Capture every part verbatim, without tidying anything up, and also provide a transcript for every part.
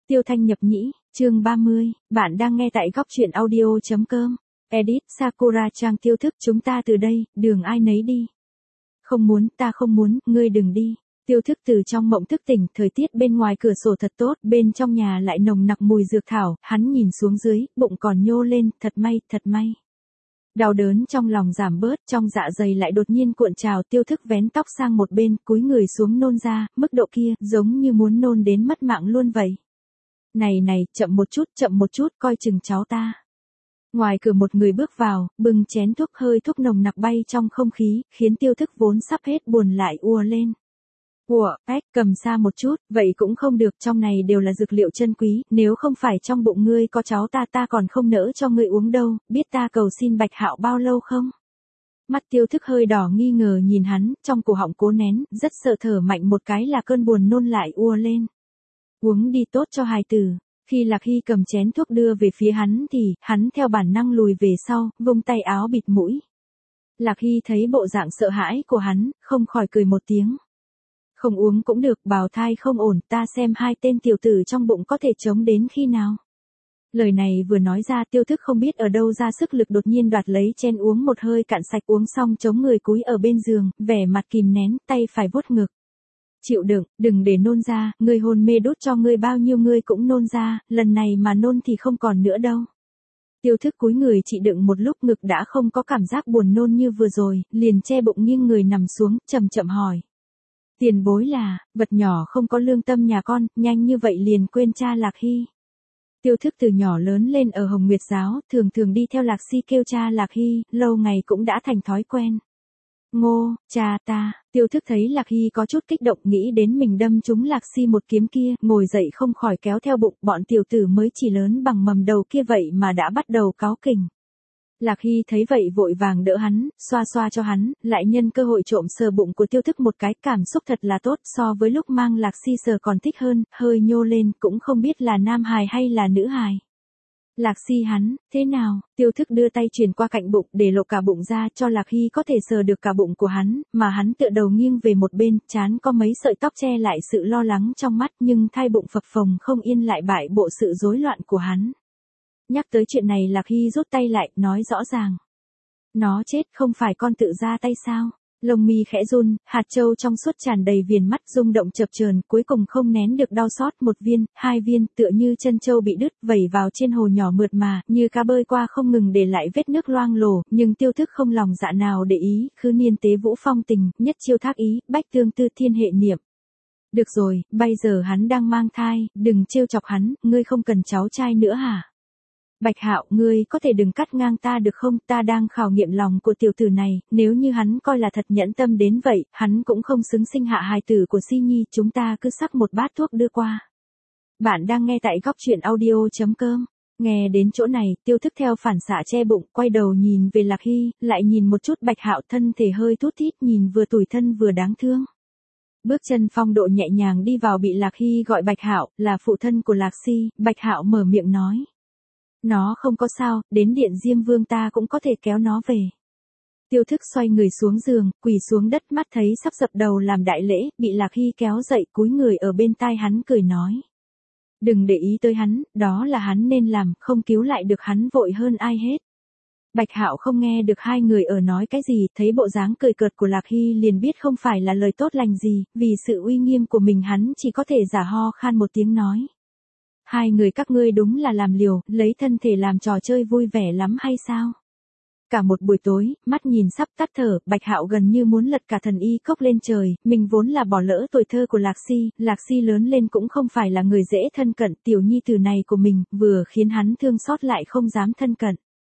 Tiêu Thanh nhập nhĩ, chương ba mươi, bạn đang nghe tại góc truyện audio.com. Edit Sakura Trang Tiêu Thức, chúng ta từ đây, đường ai nấy đi. Không muốn, ta không muốn, ngươi đừng đi. Tiêu Thức từ trong mộng thức tỉnh, thời tiết bên ngoài cửa sổ thật tốt, bên trong nhà lại nồng nặc mùi dược thảo, hắn nhìn xuống dưới, bụng còn nhô lên, thật may, thật may. Đau đớn trong lòng giảm bớt, trong dạ dày lại đột nhiên cuộn trào. Tiêu Thức vén tóc sang một bên, cúi người xuống nôn ra, mức độ kia, giống như muốn nôn đến mất mạng luôn vậy. Này này, chậm một chút, chậm một chút, coi chừng cháu ta. Ngoài cửa một người bước vào, bưng chén thuốc, hơi thuốc nồng nặc bay trong không khí, khiến Tiêu Thức vốn sắp hết buồn lại ùa lên. Ủa, ếch, cầm xa một chút, vậy cũng không được, trong này đều là dược liệu chân quý, nếu không phải trong bụng ngươi có cháu ta ta còn không nỡ cho ngươi uống đâu, biết ta cầu xin Bạch Hạo bao lâu không? Mắt Tiêu Thức hơi đỏ nghi ngờ nhìn hắn, trong cổ họng cố nén, rất sợ thở mạnh một cái là cơn buồn nôn lại ùa lên. Uống đi tốt cho hài tử. Khi Lạc Hy cầm chén thuốc đưa về phía hắn thì, hắn theo bản năng lùi về sau, vung tay áo bịt mũi. Lạc Hy thấy bộ dạng sợ hãi của hắn, không khỏi cười một tiếng. Không uống cũng được, bào thai không ổn, ta xem hai tên tiểu tử trong bụng có thể chống đến khi nào. Lời này vừa nói ra, Tiêu Thức không biết ở đâu ra sức lực đột nhiên đoạt lấy chén uống một hơi cạn sạch, uống xong chống người cúi ở bên giường, vẻ mặt kìm nén, tay phải vuốt ngực. Chịu đựng, đừng để nôn ra, ngươi hôn mê đút cho ngươi bao nhiêu ngươi cũng nôn ra, lần này mà nôn thì không còn nữa đâu. Tiêu Thức cúi người chịu đựng một lúc, ngực đã không có cảm giác buồn nôn như vừa rồi, liền che bụng nghiêng người nằm xuống, chậm chậm hỏi. Tiền bối là, vật nhỏ không có lương tâm nhà con, nhanh như vậy liền quên cha Lạc Hy. Tiêu Thức từ nhỏ lớn lên ở Hồng Nguyệt Giáo, thường thường đi theo Lạc Si kêu cha Lạc Hy, lâu ngày cũng đã thành thói quen. Ngô, cha ta, Tiêu Thức thấy Lạc Hy có chút kích động, nghĩ đến mình đâm trúng Lạc Si một kiếm kia, ngồi dậy không khỏi kéo theo bụng, bọn tiểu tử mới chỉ lớn bằng mầm đầu kia vậy mà đã bắt đầu cáu kỉnh. Lạc Hy thấy vậy vội vàng đỡ hắn, xoa xoa cho hắn, lại nhân cơ hội trộm sờ bụng của Tiêu Thức một cái, cảm xúc thật là tốt, so với lúc mang Lạc Si sờ còn thích hơn, hơi nhô lên, cũng không biết là nam hài hay là nữ hài. Lạc Si hắn, thế nào? Tiêu Thức đưa tay truyền qua cạnh bụng, để lộ cả bụng ra cho Lạc Hy có thể sờ được cả bụng của hắn, mà hắn tựa đầu nghiêng về một bên, trán có mấy sợi tóc che lại sự lo lắng trong mắt, nhưng thai bụng phập phồng không yên lại bại bộ sự rối loạn của hắn. Nhắc tới chuyện này Lạc Hy rút tay lại, nói rõ ràng. Nó chết không phải con tự ra tay sao? Lông mi khẽ run, hạt châu trong suốt tràn đầy viền mắt rung động chập chờn, cuối cùng không nén được đau xót, một viên, hai viên, tựa như chân châu bị đứt, vẩy vào trên hồ nhỏ mượt mà, như cá bơi qua không ngừng để lại vết nước loang lổ, nhưng Tiêu Thức không lòng dạ nào để ý, khứ niên tế vũ phong tình, nhất chiêu thác ý, bách tương tư thiên hệ niệm. Được rồi, bây giờ hắn đang mang thai, đừng trêu chọc hắn, ngươi không cần cháu trai nữa hả? Bạch Hạo, ngươi có thể đừng cắt ngang ta được không, ta đang khảo nghiệm lòng của tiểu tử này, nếu như hắn coi là thật nhẫn tâm đến vậy, hắn cũng không xứng sinh hạ hài tử của Si Nhi, chúng ta cứ sắc một bát thuốc đưa qua. Bạn đang nghe tại góc truyện audio.com, nghe đến chỗ này, Tiêu Thức theo phản xạ che bụng, quay đầu nhìn về Lạc Hy, lại nhìn một chút Bạch Hạo, thân thể hơi thút thít, nhìn vừa tủi thân vừa đáng thương. Bước chân phong độ nhẹ nhàng đi vào, bị Lạc Hy gọi Bạch Hạo, là phụ thân của Lạc Si, Bạch Hạo mở miệng nói. Nó không có sao, đến điện Diêm Vương ta cũng có thể kéo nó về. Tiêu Thức xoay người xuống giường, quỳ xuống đất, mắt thấy sắp dập đầu làm đại lễ, bị Lạc Hy kéo dậy, cúi người ở bên tai hắn cười nói. Đừng để ý tới hắn, đó là hắn nên làm, không cứu lại được hắn vội hơn ai hết. Bạch Hạo không nghe được hai người ở nói cái gì, thấy bộ dáng cười cợt của Lạc Hy liền biết không phải là lời tốt lành gì, vì sự uy nghiêm của mình hắn chỉ có thể giả ho khan một tiếng nói. Hai người các ngươi đúng là làm liều, lấy thân thể làm trò chơi vui vẻ lắm hay sao? Cả một buổi tối, mắt nhìn sắp tắt thở, Bạch Hạo gần như muốn lật cả thần y cốc lên trời, mình vốn là bỏ lỡ tuổi thơ của Lạc Si, Lạc Si lớn lên cũng không phải là người dễ thân cận, tiểu nhi tử này của mình, vừa khiến hắn thương xót lại không dám thân cận.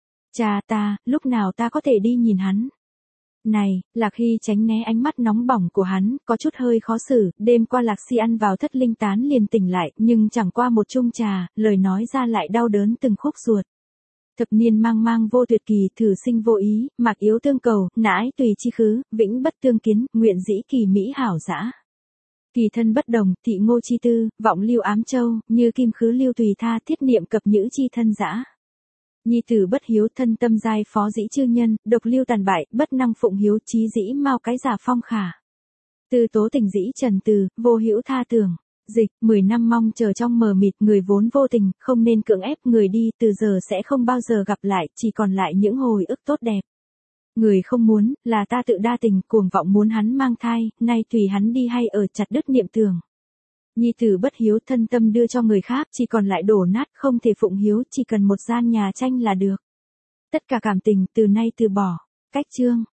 Cha ta, lúc nào ta có thể đi nhìn hắn? Này, Lạc Hy tránh né ánh mắt nóng bỏng của hắn, có chút hơi khó xử, đêm qua Lạc Si ăn vào thất linh tán liền tỉnh lại, nhưng chẳng qua một chung trà, lời nói ra lại đau đớn từng khúc ruột. Thập niên mang mang vô tuyệt kỳ, thử sinh vô ý, mạc yếu tương cầu, nãi tùy chi khứ, vĩnh bất tương kiến, nguyện dĩ kỳ mỹ hảo dã. Kỳ thân bất đồng, thị ngô chi tư, vọng lưu ám châu, như kim khứ lưu tùy tha, thiết niệm cập nhữ chi thân dã. Nhi tử bất hiếu, thân tâm giai phó dĩ chư nhân, độc lưu tàn bại, bất năng phụng hiếu, chí dĩ mau cái giả phong khả. Tư tố tình dĩ trần từ, vô hữu tha tưởng. Dịch, mười năm mong chờ trong mờ mịt, người vốn vô tình, không nên cưỡng ép người đi, từ giờ sẽ không bao giờ gặp lại, chỉ còn lại những hồi ức tốt đẹp. Người không muốn, là ta tự đa tình, cuồng vọng muốn hắn mang thai, nay tùy hắn đi hay ở, chặt đứt niệm tưởng. Nhi tử bất hiếu, thân tâm đưa cho người khác, chỉ còn lại đổ nát, không thể phụng hiếu, chỉ cần một gian nhà tranh là được. Tất cả cảm tình, từ nay từ bỏ. Cách chương.